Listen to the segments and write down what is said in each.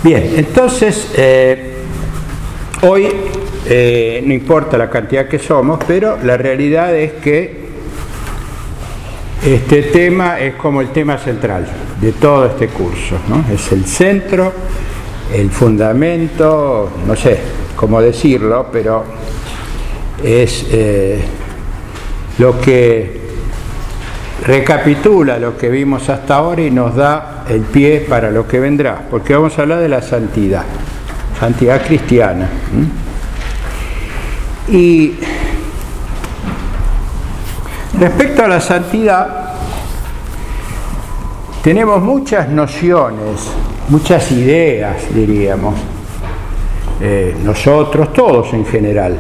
Bien, entonces, hoy no importa la cantidad que somos, pero la realidad es que este tema es como el tema central de todo este curso, ¿no? Es el centro, el fundamento, no sé cómo decirlo, pero es lo que recapitula lo que vimos hasta ahora y nos da el pie para lo que vendrá, porque vamos a hablar de la santidad cristiana. Y respecto a la santidad, tenemos muchas nociones, muchas ideas, diríamos, nosotros, todos en general,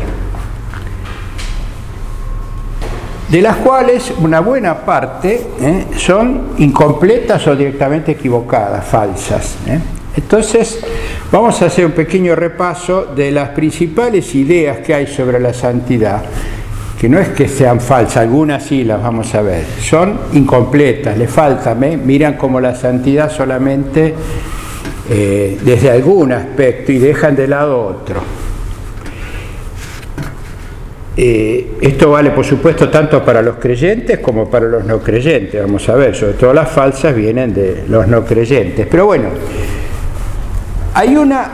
de las cuales una buena parte son incompletas o directamente equivocadas, falsas. Entonces, vamos a hacer un pequeño repaso de las principales ideas que hay sobre la santidad, que no es que sean falsas, algunas sí las vamos a ver, son incompletas, le faltan, miran como la santidad solamente desde algún aspecto y dejan de lado otro. Esto vale, por supuesto, tanto para los creyentes como para los no creyentes. Vamos a ver, sobre todo las falsas vienen de los no creyentes. Pero bueno, hay una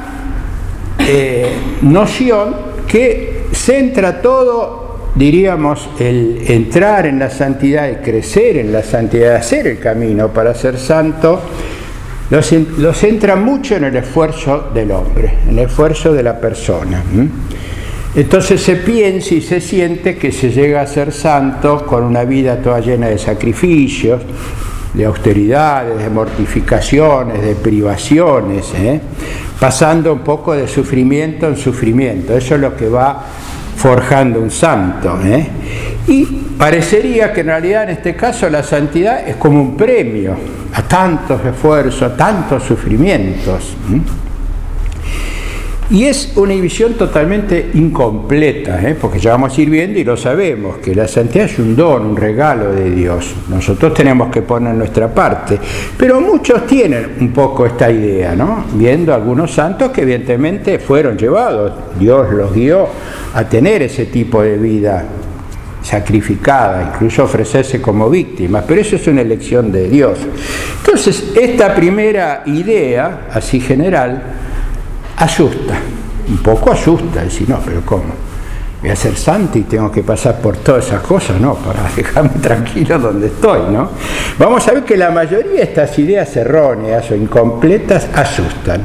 noción que centra todo, diríamos, el entrar en la santidad, el crecer en la santidad, hacer el camino para ser santo, lo centra mucho en el esfuerzo del hombre, en el esfuerzo de la persona. Entonces se piensa y se siente que se llega a ser santo con una vida toda llena de sacrificios, de austeridades, de mortificaciones, de privaciones, pasando un poco de sufrimiento en sufrimiento. Eso es lo que va forjando un santo. Y parecería que en realidad en este caso la santidad es como un premio a tantos esfuerzos, a tantos sufrimientos. Y es una visión totalmente incompleta, porque ya vamos a ir viendo y lo sabemos, que la santidad es un don, un regalo de Dios. Nosotros tenemos que poner nuestra parte. Pero muchos tienen un poco esta idea, ¿no? Viendo algunos santos que evidentemente fueron llevados, Dios los guió a tener ese tipo de vida sacrificada, incluso ofrecerse como víctimas, pero eso es una elección de Dios. Entonces, esta primera idea, así general, asusta, un poco asusta, decir, no, pero ¿cómo? Voy a ser santo y tengo que pasar por todas esas cosas, no, para dejarme tranquilo donde estoy, ¿no? Vamos a ver que la mayoría de estas ideas erróneas o incompletas asustan.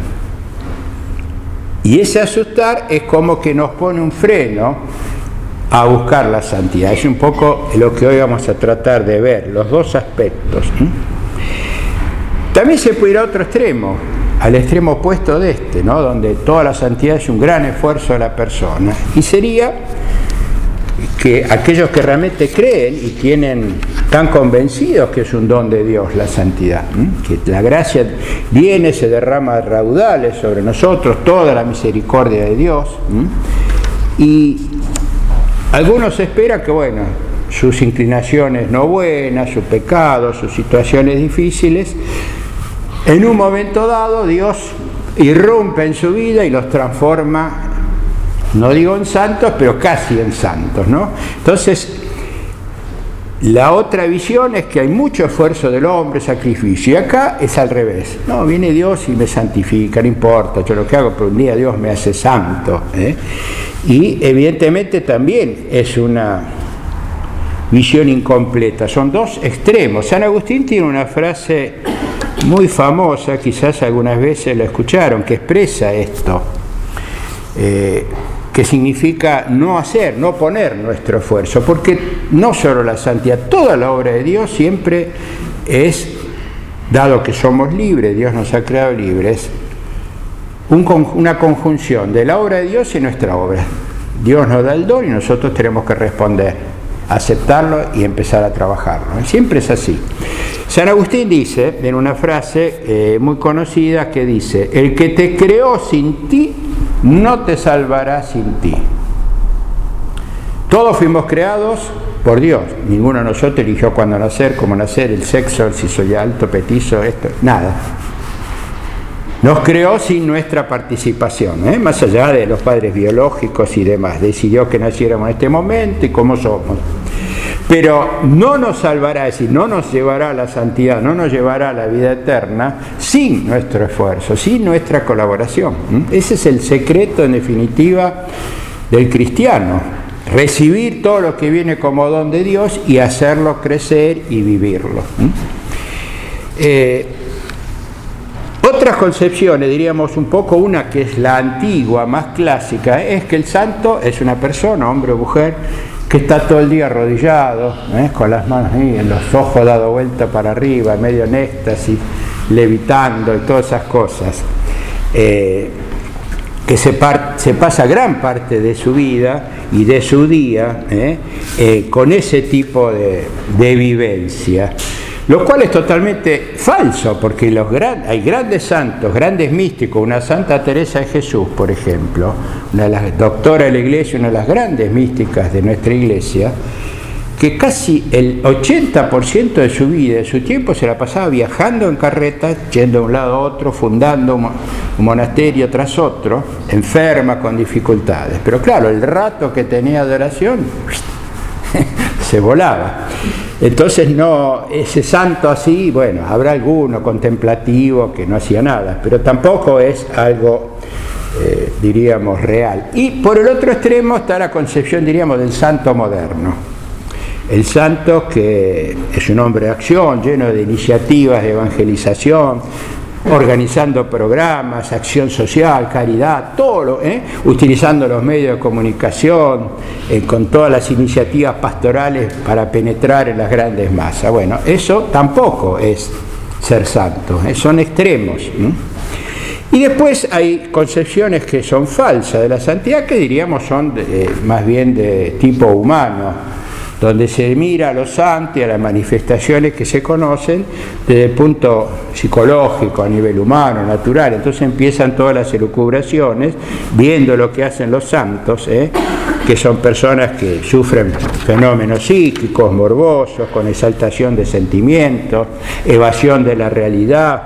Y ese asustar es como que nos pone un freno a buscar la santidad. Es un poco lo que hoy vamos a tratar de ver, los dos aspectos. También se puede ir a otro extremo, al extremo opuesto de este, ¿no? Donde toda la santidad es un gran esfuerzo de la persona, y sería que aquellos que realmente creen y tienen tan convencidos que es un don de Dios la santidad, que la gracia viene, se derrama a raudales sobre nosotros, toda la misericordia de Dios, y algunos esperan que, bueno, sus inclinaciones no buenas, sus pecados, sus situaciones difíciles, en un momento dado Dios irrumpe en su vida y los transforma, no digo en santos, pero casi en santos, ¿no? Entonces, la otra visión es que hay mucho esfuerzo del hombre, sacrificio, y acá es al revés. No, viene Dios y me santifica, no importa, yo lo que hago, pero un día Dios me hace santo. Y evidentemente también es una visión incompleta, son dos extremos. San Agustín tiene una frase muy famosa, quizás algunas veces la escucharon, que expresa esto, que significa no hacer, no poner nuestro esfuerzo, porque no solo la santidad, toda la obra de Dios siempre es, dado que somos libres, Dios nos ha creado libres, una conjunción de la obra de Dios y nuestra obra. Dios nos da el don y nosotros tenemos que responder, aceptarlo y empezar a trabajarlo. Siempre es así. San Agustín dice, en una frase muy conocida, que dice: el que te creó sin ti, no te salvará sin ti. Todos fuimos creados por Dios. Ninguno de nosotros eligió cuándo nacer, cómo nacer, el sexo, si soy alto, petizo, esto, nada. Nos creó sin nuestra participación, más allá de los padres biológicos y demás. Decidió que naciéramos en este momento y cómo somos. Pero no nos salvará, es decir, no nos llevará a la santidad, no nos llevará a la vida eterna sin nuestro esfuerzo, sin nuestra colaboración. Ese es el secreto, en definitiva, del cristiano. Recibir todo lo que viene como don de Dios y hacerlo crecer y vivirlo. Otras concepciones, diríamos un poco, una que es la antigua, más clásica, es que el santo es una persona, hombre o mujer, que está todo el día arrodillado, con las manos ahí, en los ojos dados vuelta para arriba, medio en éxtasis, levitando y todas esas cosas, que se pasa gran parte de su vida y de su día con ese tipo de vivencia. Lo cual es totalmente falso, porque hay grandes santos, grandes místicos, una Santa Teresa de Jesús, por ejemplo, una de las doctoras de la Iglesia, una de las grandes místicas de nuestra Iglesia, que casi el 80% de su vida, de su tiempo, se la pasaba viajando en carretas, yendo de un lado a otro, fundando un monasterio tras otro, enferma, con dificultades. Pero claro, el rato que tenía de oración se volaba. Entonces ese santo así, bueno, habrá alguno contemplativo que no hacía nada, pero tampoco es algo, diríamos, real. Y por el otro extremo está la concepción, diríamos, del santo moderno. El santo que es un hombre de acción, lleno de iniciativas de evangelización, organizando programas, acción social, caridad, todo, utilizando los medios de comunicación, con todas las iniciativas pastorales para penetrar en las grandes masas. Bueno, eso tampoco es ser santo, son extremos. Y después hay concepciones que son falsas de la santidad, que diríamos son más bien de tipo humano, donde se mira a los santos y a las manifestaciones que se conocen desde el punto psicológico, a nivel humano, natural. Entonces empiezan todas las elucubraciones, viendo lo que hacen los santos, que son personas que sufren fenómenos psíquicos, morbosos, con exaltación de sentimientos, evasión de la realidad,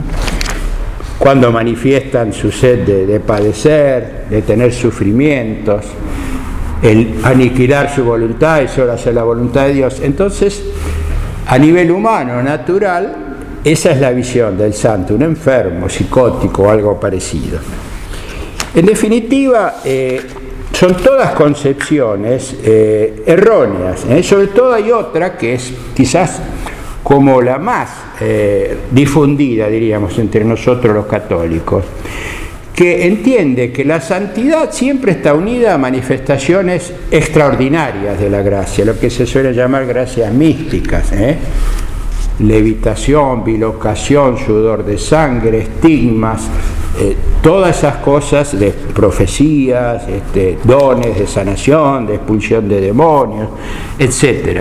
cuando manifiestan su sed de padecer, de tener sufrimientos, el aniquilar su voluntad y solo hacer la voluntad de Dios. Entonces, a nivel humano, natural, esa es la visión del santo, un enfermo, psicótico o algo parecido. En definitiva, son todas concepciones erróneas, sobre todo hay otra que es quizás como la más difundida, diríamos, entre nosotros los católicos, que entiende que la santidad siempre está unida a manifestaciones extraordinarias de la gracia, lo que se suele llamar gracias místicas, levitación, bilocación, sudor de sangre, estigmas, todas esas cosas de profecías, dones de sanación, de expulsión de demonios, etc.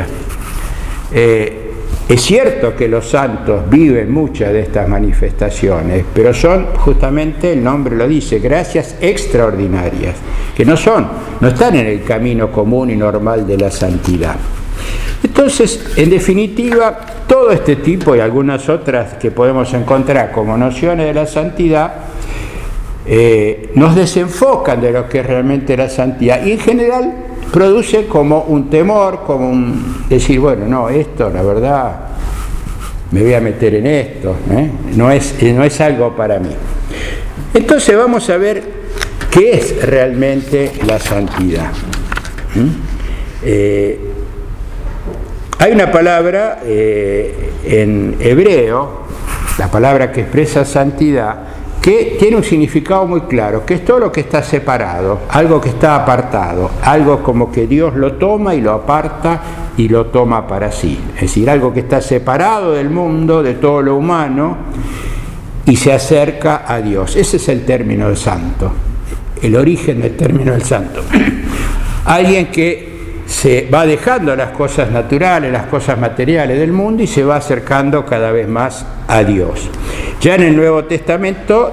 Es cierto que los santos viven muchas de estas manifestaciones, pero son justamente, el nombre lo dice, gracias extraordinarias, que no están en el camino común y normal de la santidad. Entonces, en definitiva, todo este tipo y algunas otras que podemos encontrar como nociones de la santidad nos desenfocan de lo que es realmente la santidad y en general produce como un temor, como un decir, bueno, no, esto la verdad me voy a meter en esto, no es algo para mí. Entonces vamos a ver qué es realmente la santidad. Hay una palabra en hebreo, la palabra que expresa santidad, que tiene un significado muy claro, que es todo lo que está separado, algo que está apartado, algo como que Dios lo toma y lo aparta y lo toma para sí. Es decir, algo que está separado del mundo, de todo lo humano, y se acerca a Dios. Ese es el término de santo, el origen del término del santo. Alguien que se va dejando las cosas naturales, las cosas materiales del mundo y se va acercando cada vez más a Dios. Ya en el Nuevo Testamento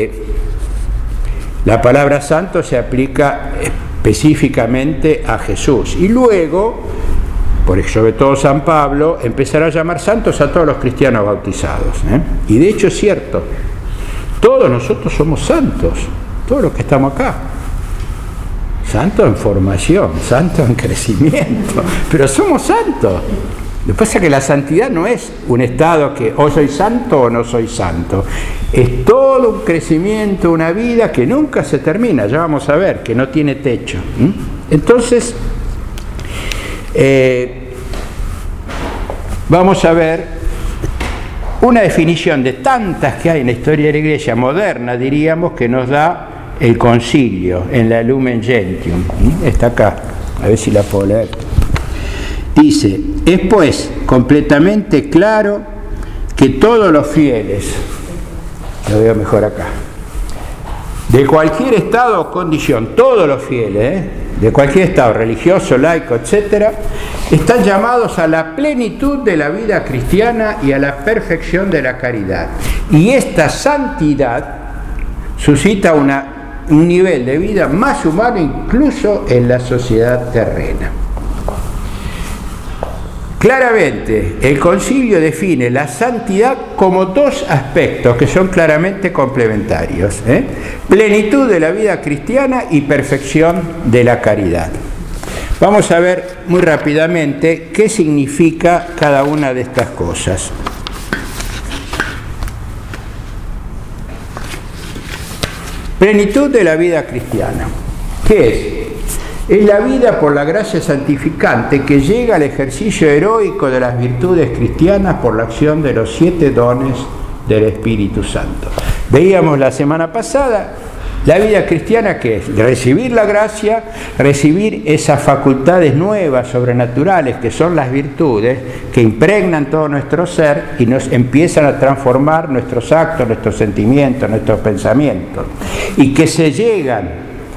la palabra santo se aplica específicamente a Jesús y luego, sobre todo San Pablo, empezará a llamar santos a todos los cristianos bautizados, y de hecho es cierto, Todos nosotros somos santos, todos los que estamos acá. Santos en formación, santos en crecimiento, pero somos santos. Lo que pasa es que la santidad no es un estado que o soy santo o no soy santo. Es todo un crecimiento, una vida que nunca se termina, ya vamos a ver, que no tiene techo. Entonces, vamos a ver una definición de tantas que hay en la historia de la Iglesia moderna, diríamos, que nos da el Concilio en la Lumen Gentium. Está acá, a ver si la puedo leer. Dice: es pues completamente claro que todos los fieles, lo veo mejor acá, de cualquier estado o condición, todos los fieles, de cualquier estado religioso, laico, etc., están llamados a la plenitud de la vida cristiana y a la perfección de la caridad. Y esta santidad suscita un nivel de vida más humano incluso en la sociedad terrena. Claramente, el Concilio define la santidad como dos aspectos que son claramente complementarios: plenitud de la vida cristiana y perfección de la caridad. Vamos a ver muy rápidamente qué significa cada una de estas cosas. Plenitud de la vida cristiana. ¿Qué es? Es la vida por la gracia santificante que llega al ejercicio heroico de las virtudes cristianas por la acción de los 7 dones del Espíritu Santo. Veíamos la semana pasada la vida cristiana, que es recibir la gracia, recibir esas facultades nuevas, sobrenaturales, que son las virtudes, que impregnan todo nuestro ser y nos empiezan a transformar nuestros actos, nuestros sentimientos, nuestros pensamientos, y que se llegan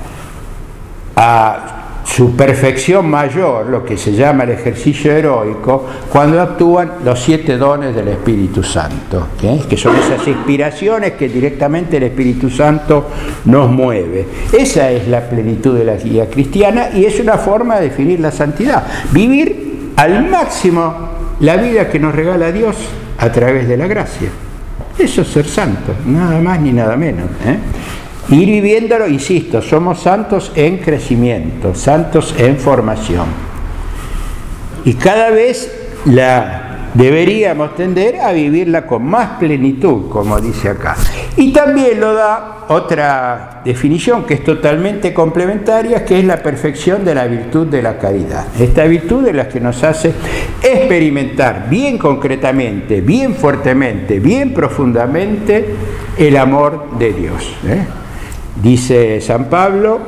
a su perfección mayor, lo que se llama el ejercicio heroico, cuando actúan los 7 dones del Espíritu Santo, que son esas inspiraciones que directamente el Espíritu Santo nos mueve. Esa es la plenitud de la vida cristiana y es una forma de definir la santidad. Vivir al máximo la vida que nos regala Dios a través de la gracia. Eso es ser santo, nada más ni nada menos. Ir viviéndolo, insisto, somos santos en crecimiento, santos en formación. Y cada vez deberíamos tender a vivirla con más plenitud, como dice acá. Y también lo da otra definición que es totalmente complementaria, que es la perfección de la virtud de la caridad. Esta virtud es la que nos hace experimentar bien concretamente, bien fuertemente, bien profundamente el amor de Dios. Dice San Pablo,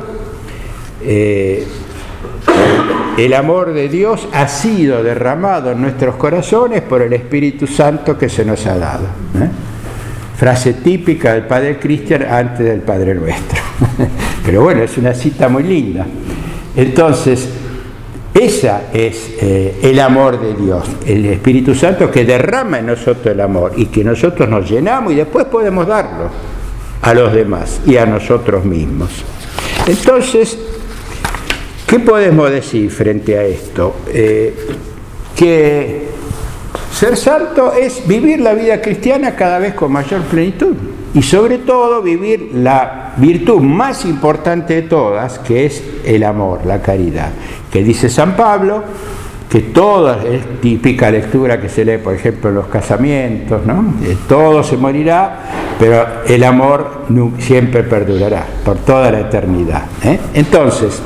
el amor de Dios ha sido derramado en nuestros corazones por el Espíritu Santo que se nos ha dado. Frase típica del Padre Cristian antes del Padre Nuestro. Pero bueno, es una cita muy linda. Entonces, esa es el amor de Dios, el Espíritu Santo que derrama en nosotros el amor y que nosotros nos llenamos y después podemos darlo a los demás y a nosotros mismos. Entonces, ¿qué podemos decir frente a esto? Que ser santo es vivir la vida cristiana cada vez con mayor plenitud y sobre todo vivir la virtud más importante de todas, que es el amor, la caridad, que dice San Pablo que toda es típica lectura que se lee, por ejemplo, en los casamientos, ¿no? Todo se morirá, pero el amor siempre perdurará por toda la eternidad. Entonces,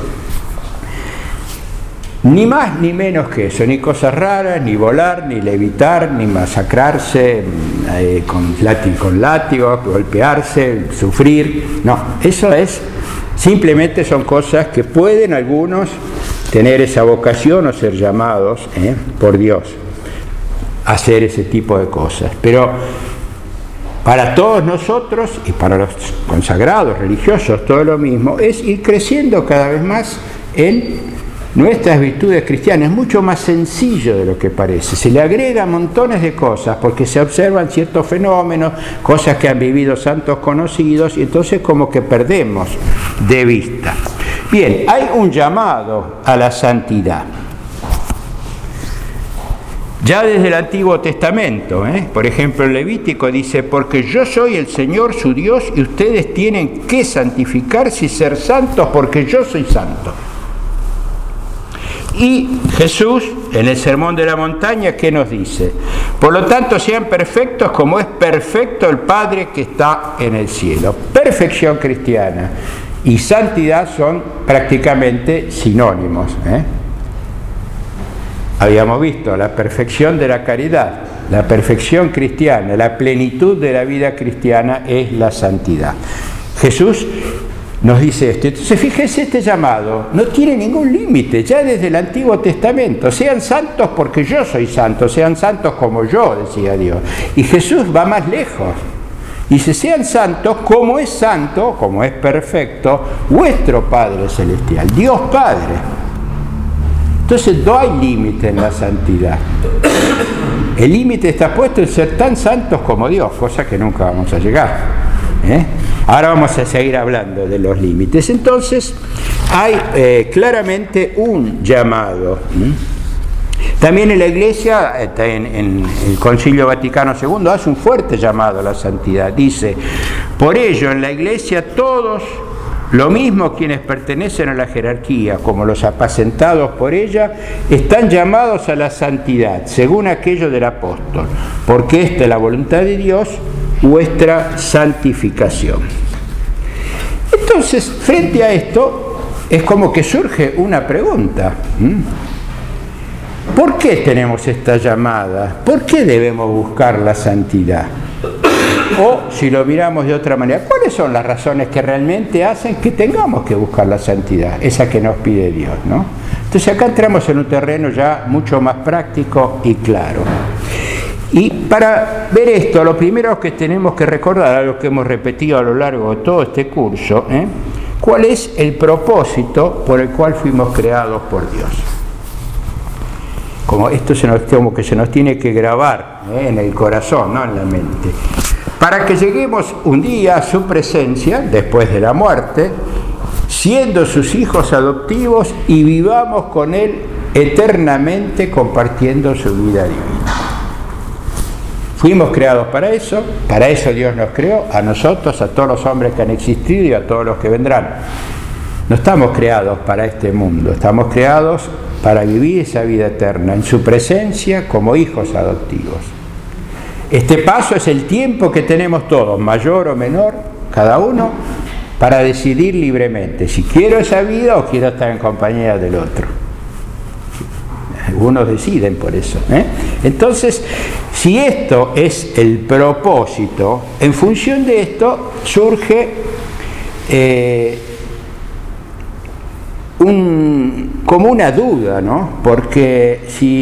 ni más ni menos que eso, ni cosas raras, ni volar, ni levitar, ni masacrarse con látigo, golpearse, sufrir. No, eso es, simplemente son cosas que pueden algunos tener esa vocación o ser llamados por Dios a hacer ese tipo de cosas. Pero para todos nosotros y para los consagrados religiosos todo lo mismo, es ir creciendo cada vez más en nuestras virtudes cristianas. Es mucho más sencillo de lo que parece. Se le agrega montones de cosas porque se observan ciertos fenómenos, cosas que han vivido santos conocidos, y entonces como que perdemos de vista. Bien, hay un llamado a la santidad. Ya desde el Antiguo Testamento, por ejemplo, en Levítico dice: porque yo soy el Señor su Dios y ustedes tienen que santificarse y ser santos porque yo soy santo. Y Jesús, en el Sermón de la Montaña, ¿qué nos dice? Por lo tanto, sean perfectos como es perfecto el Padre que está en el cielo. Perfección cristiana y santidad son prácticamente sinónimos. Habíamos visto la perfección de la caridad, la perfección cristiana, la plenitud de la vida cristiana es la santidad. Jesús nos dice esto. Entonces, fíjense, este llamado no tiene ningún límite, ya desde el Antiguo Testamento. Sean santos porque yo soy santo, sean santos como yo, decía Dios. Y Jesús va más lejos. Dice: sean santos como es santo, como es perfecto, vuestro Padre Celestial, Dios Padre. Entonces no hay límite en la santidad. El límite está puesto en ser tan santos como Dios, cosa que nunca vamos a llegar. Ahora vamos a seguir hablando de los límites. Entonces hay claramente un llamado. También en la Iglesia, en el Concilio Vaticano II, hace un fuerte llamado a la santidad. Dice: por ello en la Iglesia todos, lo mismo quienes pertenecen a la jerarquía como los apacentados por ella, están llamados a la santidad, según aquello del apóstol, porque esta es la voluntad de Dios, vuestra santificación. Entonces, frente a esto, es como que surge una pregunta. ¿Por qué tenemos esta llamada? ¿Por qué debemos buscar la santidad? O, si lo miramos de otra manera, ¿cuáles son las razones que realmente hacen que tengamos que buscar la santidad? Esa que nos pide Dios, ¿no? Entonces acá entramos en un terreno ya mucho más práctico y claro. Y para ver esto, lo primero que tenemos que recordar, algo que hemos repetido a lo largo de todo este curso, ¿cuál es el propósito por el cual fuimos creados por Dios? Como esto como que se nos tiene que grabar en el corazón, no en la mente. Para que lleguemos un día a su presencia, después de la muerte, siendo sus hijos adoptivos y vivamos con Él eternamente compartiendo su vida divina. Fuimos creados para eso Dios nos creó, a nosotros, a todos los hombres que han existido y a todos los que vendrán. No estamos creados para este mundo, estamos creados para vivir esa vida eterna en su presencia como hijos adoptivos. Este paso es el tiempo que tenemos todos, mayor o menor, cada uno, para decidir libremente si quiero esa vida o quiero estar en compañía del otro. Algunos deciden por eso. Entonces, si esto es el propósito, en función de esto surge como una duda, ¿no? Porque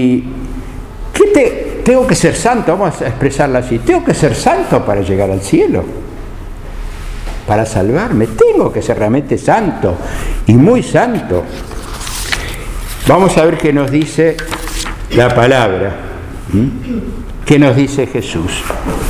tengo que ser santo, vamos a expresarla así, tengo que ser santo para llegar al cielo, para salvarme, tengo que ser realmente santo y muy santo. Vamos a ver qué nos dice la palabra, qué nos dice Jesús.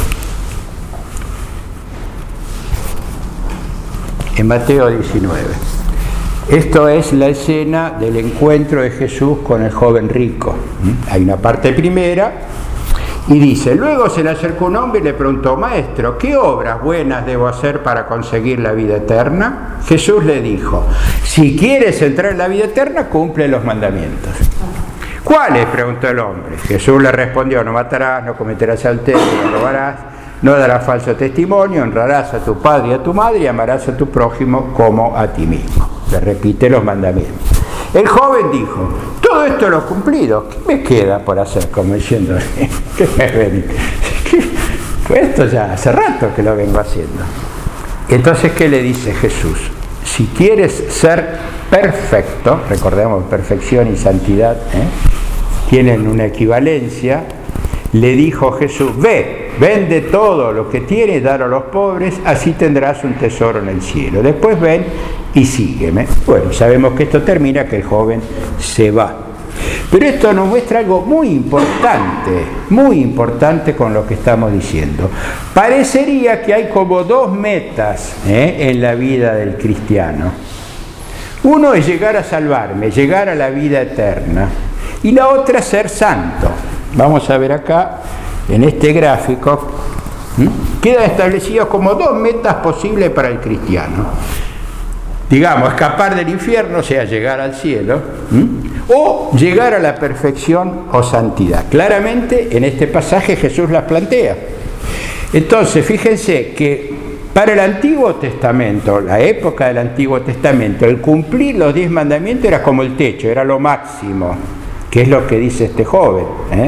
En Mateo 19. Esto es la escena del encuentro de Jesús con el joven rico. Hay una parte primera y dice: luego se le acercó un hombre y le preguntó: maestro, ¿qué obras buenas debo hacer para conseguir la vida eterna? Jesús le dijo: si quieres entrar en la vida eterna, cumple los mandamientos. ¿Cuáles?, preguntó el hombre. Jesús le respondió: no matarás, no cometerás adulterio, no robarás, no darás falso testimonio, honrarás a tu padre y a tu madre y amarás a tu prójimo como a ti mismo. Le repite los mandamientos. El joven dijo: todo esto lo he cumplido, ¿qué me queda por hacer? Como diciendo, ¿qué me ven? Pues esto ya hace rato que lo vengo haciendo. Entonces, ¿qué le dice Jesús? Si quieres ser perfecto, recordemos, perfección y santidad tienen una equivalencia, le dijo Jesús: vende todo lo que tienes y dalo a los pobres, así tendrás un tesoro en el cielo. Después ven y sígueme. Bueno, sabemos que esto termina que el joven se va. Pero esto nos muestra algo muy importante con lo que estamos diciendo. Parecería que hay como dos metas en la vida del cristiano. Uno es llegar a salvarme, llegar a la vida eterna, y la otra ser santo. Vamos a ver acá, en este gráfico, quedan establecidos como 2 metas posibles para el cristiano. Digamos, escapar del infierno, o sea, llegar al cielo, o llegar a la perfección o santidad. Claramente, en este pasaje Jesús las plantea. Entonces, fíjense que para el Antiguo Testamento, la época del Antiguo Testamento, el cumplir los 10 mandamientos era como el techo, era lo máximo, que es lo que dice este joven.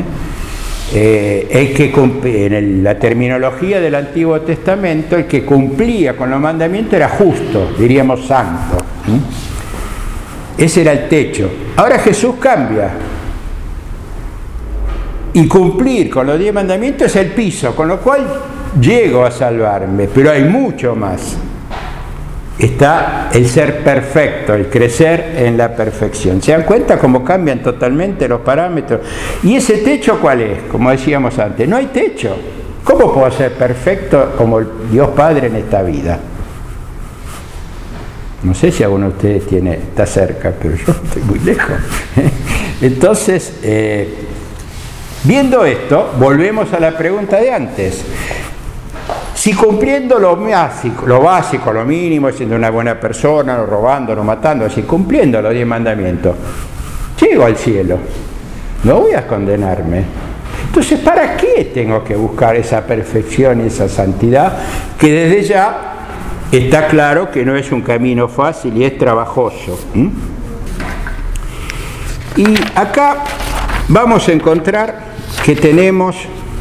El que en la terminología del Antiguo Testamento, el que cumplía con los mandamientos era justo, diríamos santo. Ese era el techo. Ahora Jesús cambia. Y cumplir con los 10 mandamientos es el piso, con lo cual llego a salvarme, pero hay mucho más. Está el ser perfecto, el crecer en la perfección. ¿Se dan cuenta cómo cambian totalmente los parámetros? ¿Y ese techo cuál es? Como decíamos antes, no hay techo. ¿Cómo puedo ser perfecto como el Dios Padre en esta vida? No sé si alguno de ustedes está cerca, pero yo estoy muy lejos. Entonces, viendo esto, volvemos a la pregunta de antes. Si cumpliendo lo básico, lo mínimo, siendo una buena persona, no robando, no matando, si cumpliendo los 10 mandamientos, llego al cielo, no voy a condenarme. Entonces, ¿para qué tengo que buscar esa perfección y esa santidad? Que desde ya está claro que no es un camino fácil y es trabajoso. Y acá vamos a encontrar que tenemos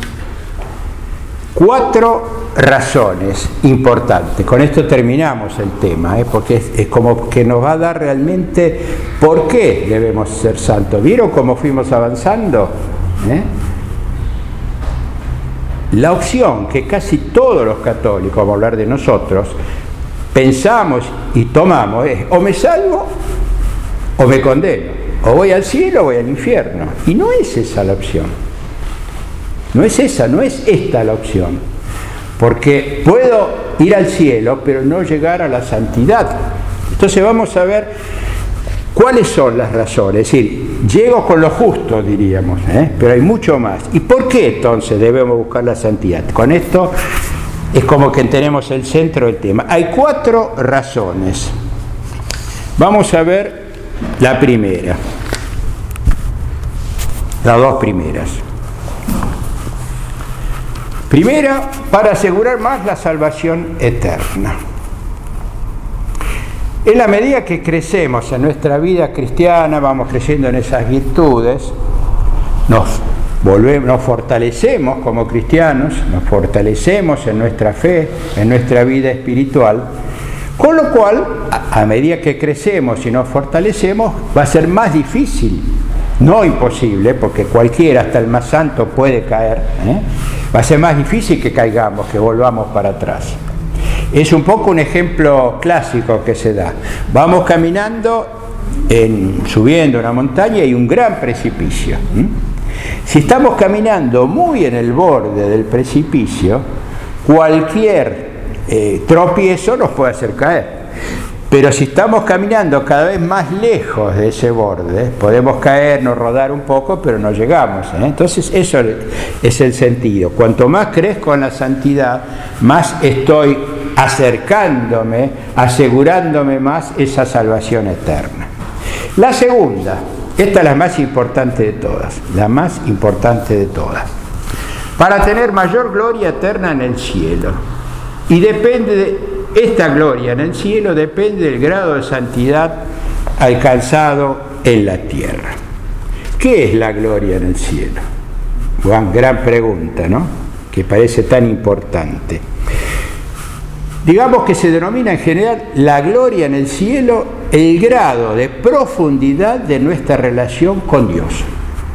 4 razones importantes. Con esto terminamos el tema, porque es como que nos va a dar realmente por qué debemos ser santos. ¿Vieron cómo fuimos avanzando? La opción que casi todos los católicos, vamos a hablar de nosotros, pensamos y tomamos es: o me salvo o me condeno, o voy al cielo o voy al infierno. Y no es esa la opción. No es esta la opción. Porque puedo ir al cielo, pero no llegar a la santidad. Entonces vamos a ver cuáles son las razones. Es decir, llego con lo justo, diríamos, pero hay mucho más. ¿Y por qué entonces debemos buscar la santidad? Con esto es como que tenemos el centro del tema. Hay 4 razones. Vamos a ver la primera. Las 2 primeras. Primera, para asegurar más la salvación eterna. En la medida que crecemos en nuestra vida cristiana, vamos creciendo en esas virtudes, nos fortalecemos como cristianos, nos fortalecemos en nuestra fe, en nuestra vida espiritual, con lo cual, a medida que crecemos y nos fortalecemos, va a ser más difícil, no imposible, porque cualquiera, hasta el más santo, puede caer, va a ser más difícil que caigamos, que volvamos para atrás. Es un poco un ejemplo clásico que se da. Vamos caminando, subiendo una montaña y hay un gran precipicio. Si estamos caminando muy en el borde del precipicio, cualquier tropiezo nos puede hacer caer. Pero si estamos caminando cada vez más lejos de ese borde, podemos caernos, rodar un poco, pero no llegamos. Entonces eso es el sentido. Cuanto más crezco en la santidad, más estoy acercándome, asegurándome más esa salvación eterna. La segunda, esta es la más importante de todas, para tener mayor gloria eterna en el cielo. Y depende de esta gloria en el cielo, depende del grado de santidad alcanzado en la tierra. ¿Qué es la gloria en el cielo? Gran pregunta, ¿no? Que parece tan importante. Digamos que se denomina en general la gloria en el cielo el grado de profundidad de nuestra relación con Dios.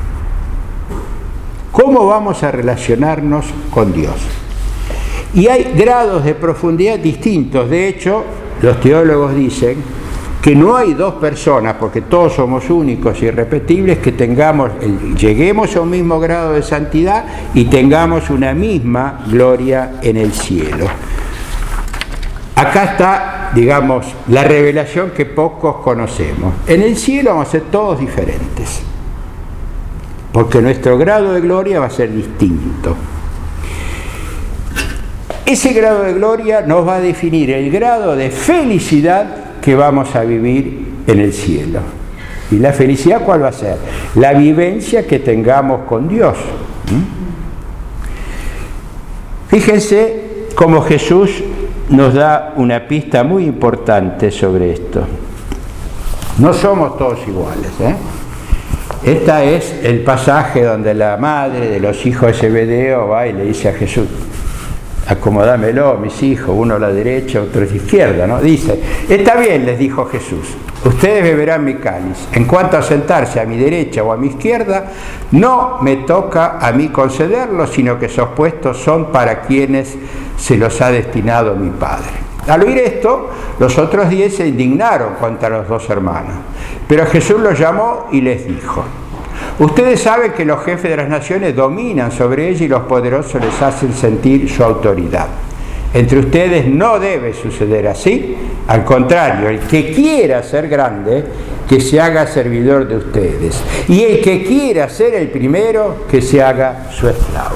¿Cómo vamos a relacionarnos con Dios? Y hay grados de profundidad distintos. De hecho, los teólogos dicen que no hay 2 personas, porque todos somos únicos y irrepetibles, que lleguemos a un mismo grado de santidad y tengamos una misma gloria en el cielo. Acá está, digamos, la revelación que pocos conocemos. En el cielo vamos a ser todos diferentes. porque nuestro grado de gloria va a ser distinto. Ese grado de gloria nos va a definir el grado de felicidad que vamos a vivir en el cielo. ¿Y la felicidad cuál va a ser? La vivencia que tengamos con Dios. Fíjense cómo Jesús nos da una pista muy importante sobre esto. No somos todos iguales, Este es el pasaje donde la madre de los hijos de Zebedeo va y le dice a Jesús: acomodámelo, mis hijos, uno a la derecha, otro a la izquierda, ¿no? Dice: está bien, les dijo Jesús, ustedes beberán mi cáliz. En cuanto a sentarse a mi derecha o a mi izquierda, no me toca a mí concederlo, sino que esos puestos son para quienes se los ha destinado mi Padre. Al oír esto, los otros 10 se indignaron contra los 2 hermanos. Pero Jesús los llamó y les dijo: ustedes saben que los jefes de las naciones dominan sobre ellos y los poderosos les hacen sentir su autoridad. Entre ustedes no debe suceder así. Al contrario, el que quiera ser grande, que se haga servidor de ustedes. Y el que quiera ser el primero, que se haga su esclavo.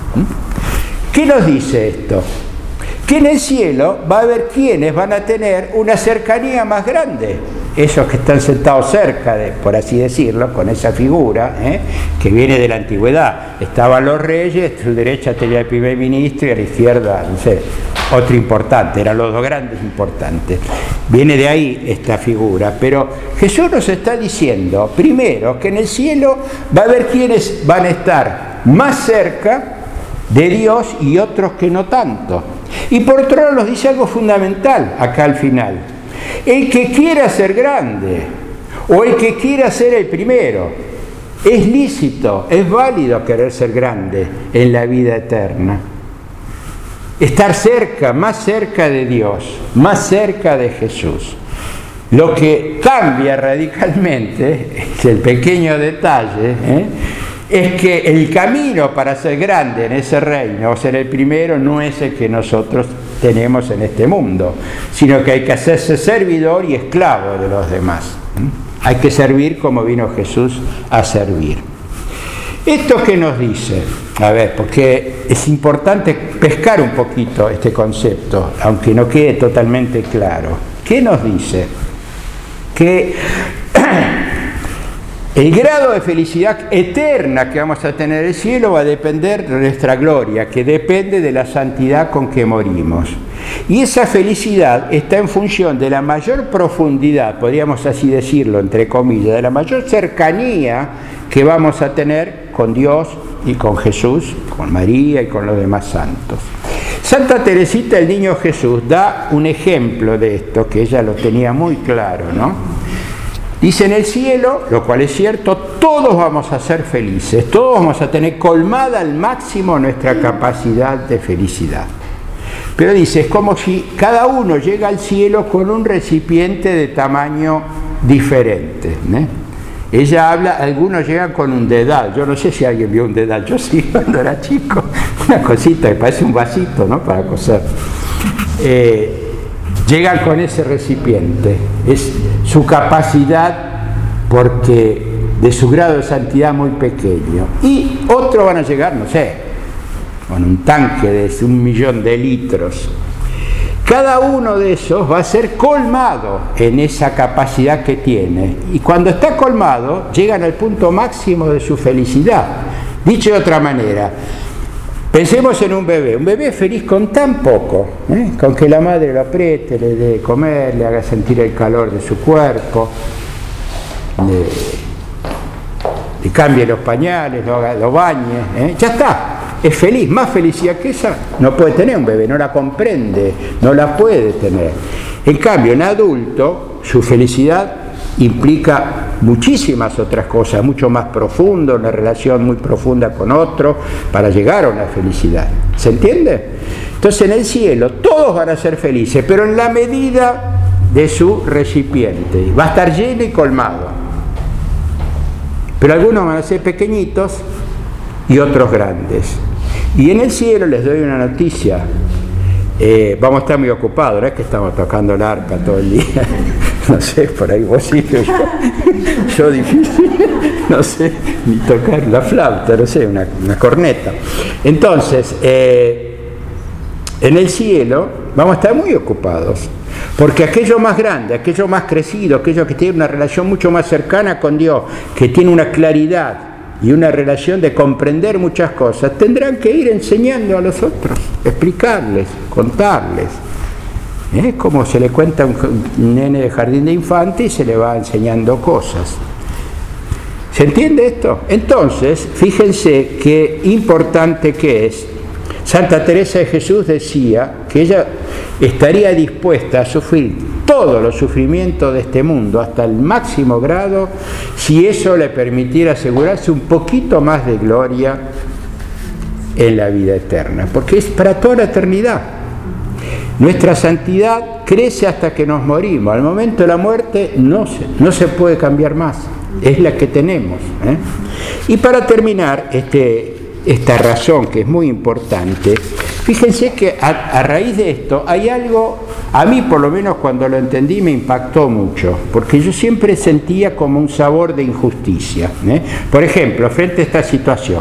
¿Qué nos dice esto? Que en el cielo va a haber quienes van a tener una cercanía más grande. Esos que están sentados cerca, por así decirlo, con esa figura, que viene de la antigüedad. Estaban los reyes, a su derecha tenía el primer ministro y a la izquierda, no sé, otro importante. Eran los 2 grandes importantes. Viene de ahí esta figura. Pero Jesús nos está diciendo, primero, que en el cielo va a haber quienes van a estar más cerca de Dios y otros que no tanto. Y por otro lado nos dice algo fundamental acá al final: el que quiera ser grande o el que quiera ser el primero. Es lícito, es válido querer ser grande en la vida eterna. Estar cerca, más cerca de Dios, más cerca de Jesús. Lo que cambia radicalmente, es el pequeño detalle, es que el camino para ser grande en ese reino, o ser el primero, no es el que nosotros tenemos en este mundo, sino que hay que hacerse servidor y esclavo de los demás. Hay que servir como vino Jesús a servir. ¿Esto qué nos dice? A ver, porque es importante pescar un poquito este concepto, aunque no quede totalmente claro. ¿Qué nos dice? Que el grado de felicidad eterna que vamos a tener en el cielo va a depender de nuestra gloria, que depende de la santidad con que morimos. Y esa felicidad está en función de la mayor profundidad, podríamos así decirlo, entre comillas, de la mayor cercanía que vamos a tener con Dios y con Jesús, con María y con los demás santos. Santa Teresita del Niño Jesús da un ejemplo de esto, que ella lo tenía muy claro, ¿no? Dice: en el cielo, lo cual es cierto, todos vamos a ser felices, todos vamos a tener colmada al máximo nuestra capacidad de felicidad. Pero dice, es como si cada uno llega al cielo con un recipiente de tamaño diferente, Ella habla, algunos llegan con un dedal. Yo no sé si alguien vio un dedal, yo sí cuando era chico, una cosita que parece un vasito, ¿no?, para coser. Llegan con ese recipiente, es su capacidad, porque de su grado de santidad muy pequeño. Y otros van a llegar, no sé, con un tanque de 1.000.000 de litros. Cada uno de esos va a ser colmado en esa capacidad que tiene. Y cuando está colmado, llegan al punto máximo de su felicidad. Dicho de otra manera, pensemos en un bebé es feliz con tan poco, con que la madre lo apriete, le dé de comer, le haga sentir el calor de su cuerpo, le cambie los pañales, lo bañe, ya está. Es feliz, más felicidad que esa no puede tener un bebé, no la comprende, no la puede tener. En cambio, en adulto, su felicidad implica muchísimas otras cosas, mucho más profundo, una relación muy profunda con otro, para llegar a una felicidad. ¿Se entiende? Entonces, en el cielo todos van a ser felices, pero en la medida de su recipiente. Va a estar lleno y colmado. Pero algunos van a ser pequeñitos y otros grandes. Y en el cielo les doy una noticia. vamos a estar muy ocupados, no es que estamos tocando el arpa todo el día, no sé, por ahí vos sí, pero yo difícil, no sé, ni tocar la flauta, no sé, una corneta. Entonces, en el cielo vamos a estar muy ocupados, porque aquello más grande, aquello más crecido, aquello que tiene una relación mucho más cercana con Dios, que tiene una claridad y una relación de comprender muchas cosas, tendrán que ir enseñando a los otros, explicarles, contarles. Es como se le cuenta a un nene de jardín de infante y se le va enseñando cosas. ¿Se entiende esto? Entonces, fíjense qué importante que es. Santa Teresa de Jesús decía que ella estaría dispuesta a sufrir todos los sufrimientos de este mundo hasta el máximo grado si eso le permitiera asegurarse un poquito más de gloria en la vida eterna, porque es para toda la eternidad. Nuestra santidad crece hasta que nos morimos. Al momento de la muerte no se puede cambiar más, es la que tenemos, ¿eh? Y para terminar esta razón que es muy importante, fíjense que a raíz de esto hay algo, a mí por lo menos cuando lo entendí me impactó mucho, porque yo siempre sentía como un sabor de injusticia, ¿eh? Por ejemplo, frente a esta situación,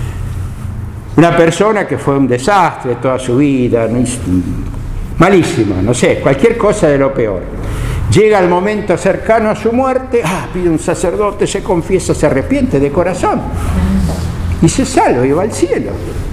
una persona que fue un desastre toda su vida, malísimo, no sé, cualquier cosa de lo peor, llega el momento cercano a su muerte, pide un sacerdote, se confiesa, se arrepiente de corazón y se salva y va al cielo.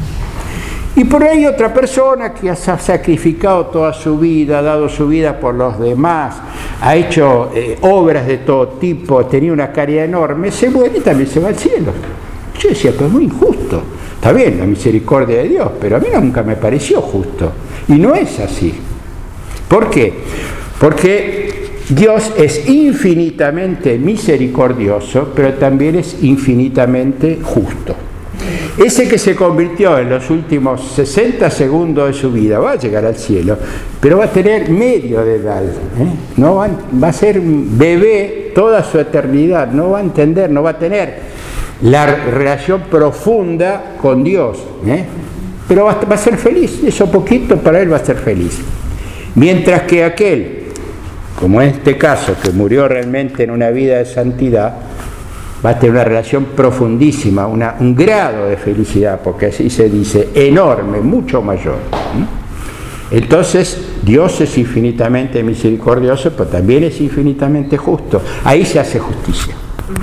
Y por ahí otra persona que ha sacrificado toda su vida, ha dado su vida por los demás, ha hecho obras de todo tipo, tenía una caridad enorme, se muere y también se va al cielo. Yo decía, pero es muy injusto. Está bien, la misericordia de Dios, pero a mí nunca me pareció justo. Y no es así. ¿Por qué? Porque Dios es infinitamente misericordioso, pero también es infinitamente justo. Ese que se convirtió en los últimos 60 segundos de su vida va a llegar al cielo, pero va a tener medio de edad, no va a ser un bebé toda su eternidad, no va a entender, no va a tener la relación profunda con Dios, pero va a ser feliz, eso poquito para él va a ser feliz. Mientras que aquel, como en este caso, que murió realmente en una vida de santidad, va a tener una relación profundísima, un grado de felicidad, porque así se dice, enorme, mucho mayor. Entonces, Dios es infinitamente misericordioso, pero también es infinitamente justo. Ahí se hace justicia.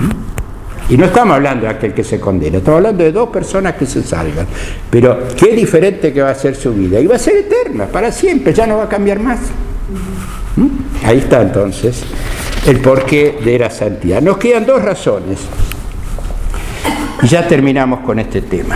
Y no estamos hablando de aquel que se condena, estamos hablando de dos personas que se salvan. Pero qué diferente que va a ser su vida. Y va a ser eterna, para siempre, ya no va a cambiar más. Ahí está entonces el porqué de la santidad. Nos quedan dos razones. Y ya terminamos con este tema.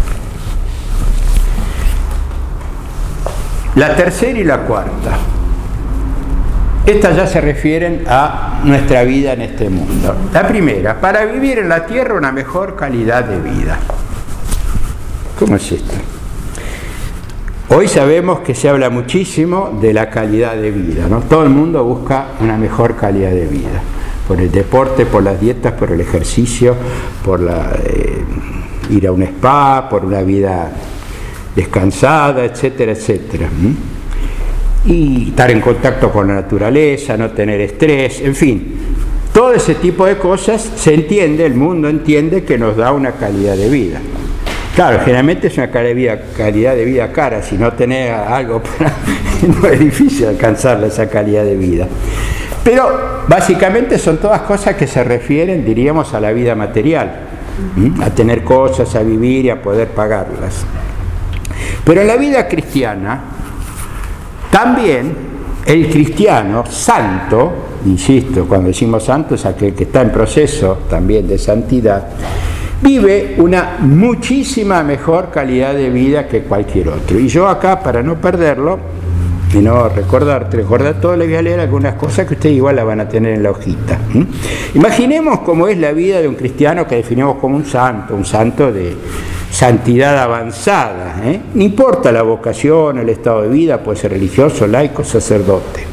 La tercera y la cuarta. Estas ya se refieren a nuestra vida en este mundo. La primera, para vivir en la tierra una mejor calidad de vida. ¿Cómo es esto? Hoy sabemos que se habla muchísimo de la calidad de vida, ¿no? Todo el mundo busca una mejor calidad de vida. Por el deporte, por las dietas, por el ejercicio, por ir a un spa, por una vida descansada, etcétera, etcétera. Y estar en contacto con la naturaleza, no tener estrés, en fin, todo ese tipo de cosas se entiende, el mundo entiende que nos da una calidad de vida. Claro, generalmente es una calidad de vida cara, si no tenés algo, no es difícil alcanzar esa calidad de vida. Pero básicamente son todas cosas que se refieren, diríamos, a la vida material, a tener cosas, a vivir y a poder pagarlas. Pero en la vida cristiana, también el cristiano santo, insisto, cuando decimos santo es aquel que está en proceso también de santidad, vive una muchísima mejor calidad de vida que cualquier otro. Y yo acá, para no perderlo, y no recordar todo, les voy a leer algunas cosas que ustedes igual las van a tener en la hojita. Imaginemos cómo es la vida de un cristiano que definimos como un santo de santidad avanzada. No importa la vocación, el estado de vida, puede ser religioso, laico, sacerdote.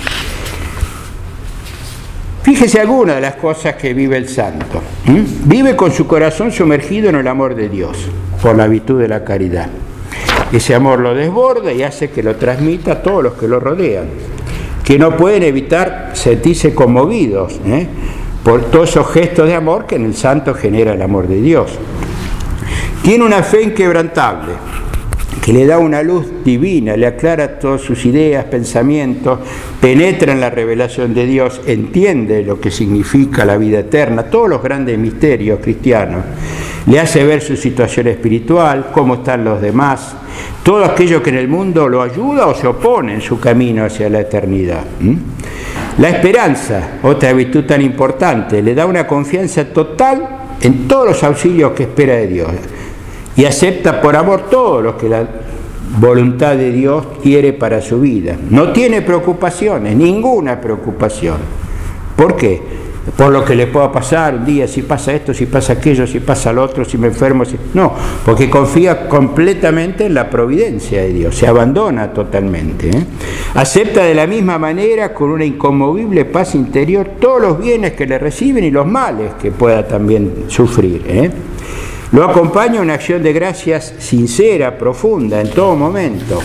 Fíjese alguna de las cosas que vive el santo. Vive con su corazón sumergido en el amor de Dios, por la virtud de la caridad. Ese amor lo desborda y hace que lo transmita a todos los que lo rodean, que no pueden evitar sentirse conmovidos por todos esos gestos de amor que en el santo genera el amor de Dios. Tiene una fe inquebrantable, que le da una luz divina, le aclara todas sus ideas, pensamientos, penetra en la revelación de Dios, entiende lo que significa la vida eterna, todos los grandes misterios cristianos, le hace ver su situación espiritual, cómo están los demás, todo aquello que en el mundo lo ayuda o se opone en su camino hacia la eternidad. La esperanza, otra virtud tan importante, le da una confianza total en todos los auxilios que espera de Dios y acepta por amor todo lo que la voluntad de Dios quiere para su vida. No tiene preocupaciones, ninguna preocupación. ¿Por qué? Por lo que le pueda pasar un día, si pasa esto, si pasa aquello, si pasa lo otro, si me enfermo. No, porque confía completamente en la providencia de Dios, se abandona totalmente. Acepta de la misma manera, con una inconmovible paz interior, todos los bienes que le reciben y los males que pueda también sufrir. Lo acompaña una acción de gracias sincera, profunda, en todo momento.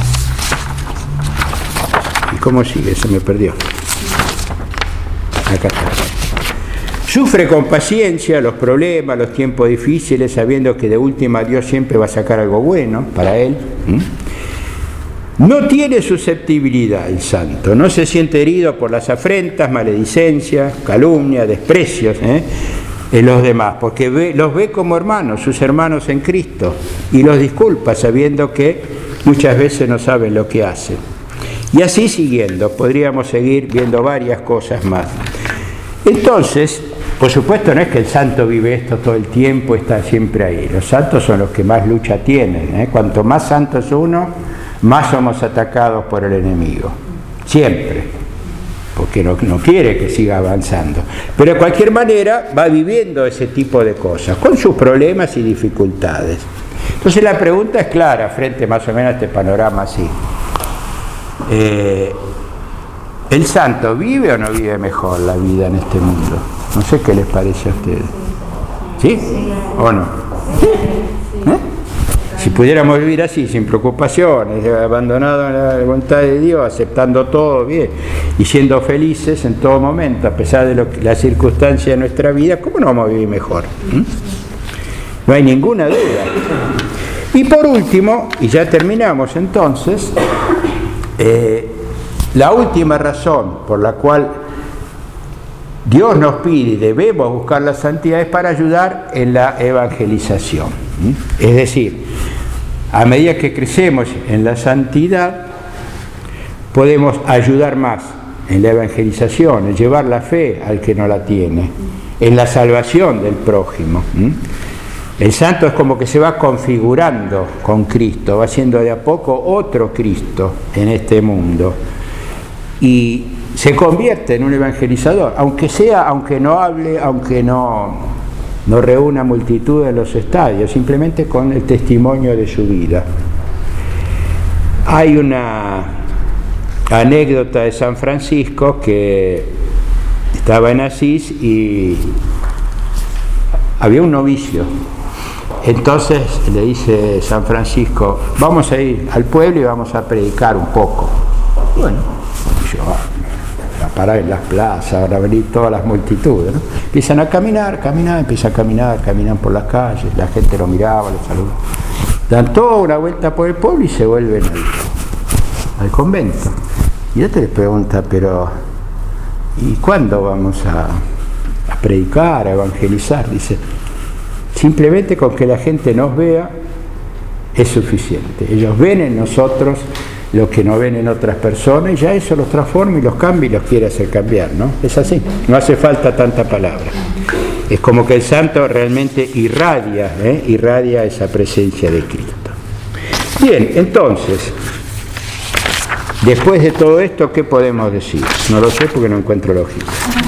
¿Y cómo sigue? Se me perdió. Acá está. Sufre con paciencia los problemas, los tiempos difíciles, sabiendo que de última Dios siempre va a sacar algo bueno para él. No tiene susceptibilidad el santo, no se siente herido por las afrentas, maledicencias, calumnias, desprecios en los demás, porque los ve como hermanos, sus hermanos en Cristo, y los disculpa sabiendo que muchas veces no saben lo que hacen. Y así siguiendo, podríamos seguir viendo varias cosas más. Entonces, por supuesto no es que el santo vive esto todo el tiempo, está siempre ahí. Los santos son los que más lucha tienen. Cuanto más santo es uno, más somos atacados por el enemigo. Siempre. Porque no quiere que siga avanzando. Pero de cualquier manera va viviendo ese tipo de cosas, con sus problemas y dificultades. Entonces la pregunta es clara, frente más o menos a este panorama así. ¿El santo vive o no vive mejor la vida en este mundo? No sé qué les parece a ustedes. ¿Sí? ¿O no? Si pudiéramos vivir así, sin preocupaciones, abandonados a la voluntad de Dios, aceptando todo bien y siendo felices en todo momento, a pesar de las circunstancias de nuestra vida, ¿cómo no vamos a vivir mejor? No hay ninguna duda. Y por último, y ya terminamos entonces, la última razón por la cual Dios nos pide y debemos buscar la santidad es para ayudar en la evangelización. Es decir, a medida que crecemos en la santidad, podemos ayudar más en la evangelización, en llevar la fe al que no la tiene, en la salvación del prójimo. El santo es como que se va configurando con Cristo, va siendo de a poco otro Cristo en este mundo. Y se convierte en un evangelizador, aunque no hable, aunque no reúna multitud en los estadios, simplemente con el testimonio de su vida. Hay una anécdota de San Francisco que estaba en Asís y había un novicio. Entonces le dice San Francisco, vamos a ir al pueblo y vamos a predicar un poco. Bueno, yo a parar en las plazas, a venir todas las multitudes, ¿no? Empiezan a caminan por las calles, la gente lo miraba, lo saludaba. Dan toda una vuelta por el pueblo y se vuelven al convento. Y otro les pregunta, pero ¿y cuándo vamos a predicar, a evangelizar? Dice, simplemente con que la gente nos vea es suficiente. Ellos ven en nosotros lo que no ven en otras personas y ya eso los transforma y los cambia y los quiere hacer cambiar, ¿no? Es así, no hace falta tanta palabra. Es como que el santo realmente irradia esa presencia de Cristo. Bien, entonces, después de todo esto, ¿qué podemos decir? No lo sé porque no encuentro lógica.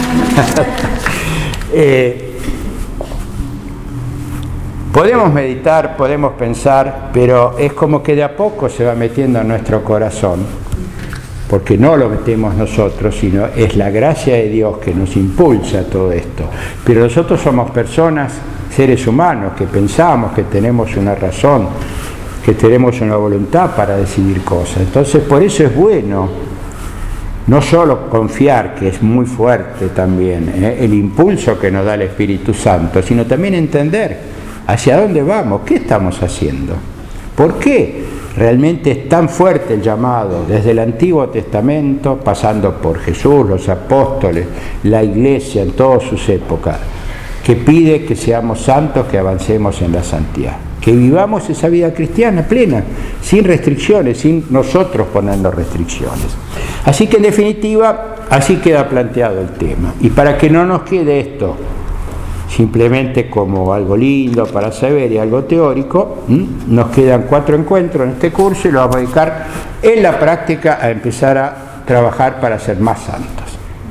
Podemos meditar, podemos pensar, pero es como que de a poco se va metiendo en nuestro corazón, porque no lo metemos nosotros, sino es la gracia de Dios que nos impulsa todo esto. Pero nosotros somos personas, seres humanos, que pensamos, que tenemos una razón, que tenemos una voluntad para decidir cosas. Entonces, por eso es bueno no solo confiar, que es muy fuerte también, el impulso que nos da el Espíritu Santo, sino también entender hacia dónde vamos, qué estamos haciendo, por qué realmente es tan fuerte el llamado desde el Antiguo Testamento, pasando por Jesús, los apóstoles, la Iglesia en todas sus épocas, que pide que seamos santos, que avancemos en la santidad, que vivamos esa vida cristiana plena, sin restricciones, sin nosotros ponernos restricciones. Así que en definitiva, así queda planteado el tema. Y para que no nos quede esto simplemente como algo lindo para saber y algo teórico, nos quedan 4 encuentros en este curso y lo vamos a dedicar en la práctica a empezar a trabajar para ser más santos.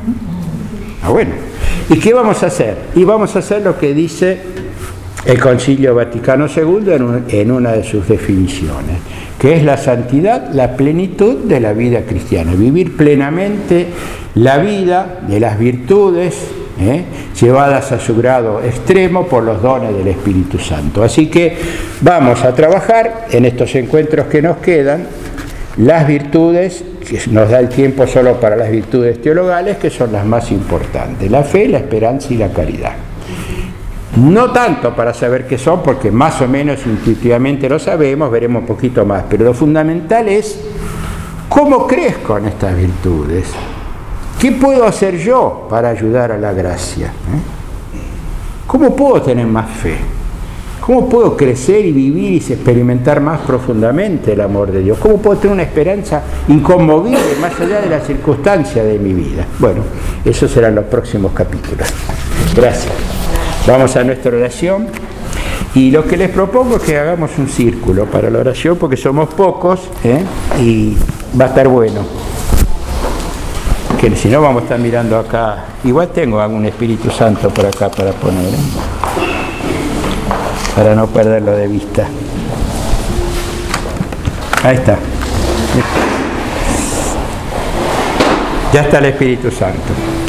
Bueno, ¿y qué vamos a hacer? Y vamos a hacer lo que dice el Concilio Vaticano II en una de sus definiciones, que es la santidad, la plenitud de la vida cristiana, vivir plenamente la vida de las virtudes, llevadas a su grado extremo por los dones del Espíritu Santo. Así que vamos a trabajar en estos encuentros que nos quedan, las virtudes, que nos da el tiempo solo para las virtudes teologales, que son las más importantes: la fe, la esperanza y la caridad. No tanto para saber qué son, porque más o menos intuitivamente lo sabemos, veremos un poquito más, pero lo fundamental es cómo crezco en estas virtudes. ¿Qué puedo hacer yo para ayudar a la gracia? ¿Cómo puedo tener más fe? ¿Cómo puedo crecer y vivir y experimentar más profundamente el amor de Dios? ¿Cómo puedo tener una esperanza inconmovible más allá de las circunstancias de mi vida? Bueno, esos serán los próximos capítulos. Gracias. Vamos a nuestra oración. Y lo que les propongo es que hagamos un círculo para la oración, porque somos pocos, y va a estar bueno. Que si no vamos a estar mirando acá. Igual tengo algún Espíritu Santo por acá para poner, para no perderlo de vista. Ahí está. Ya está el Espíritu Santo.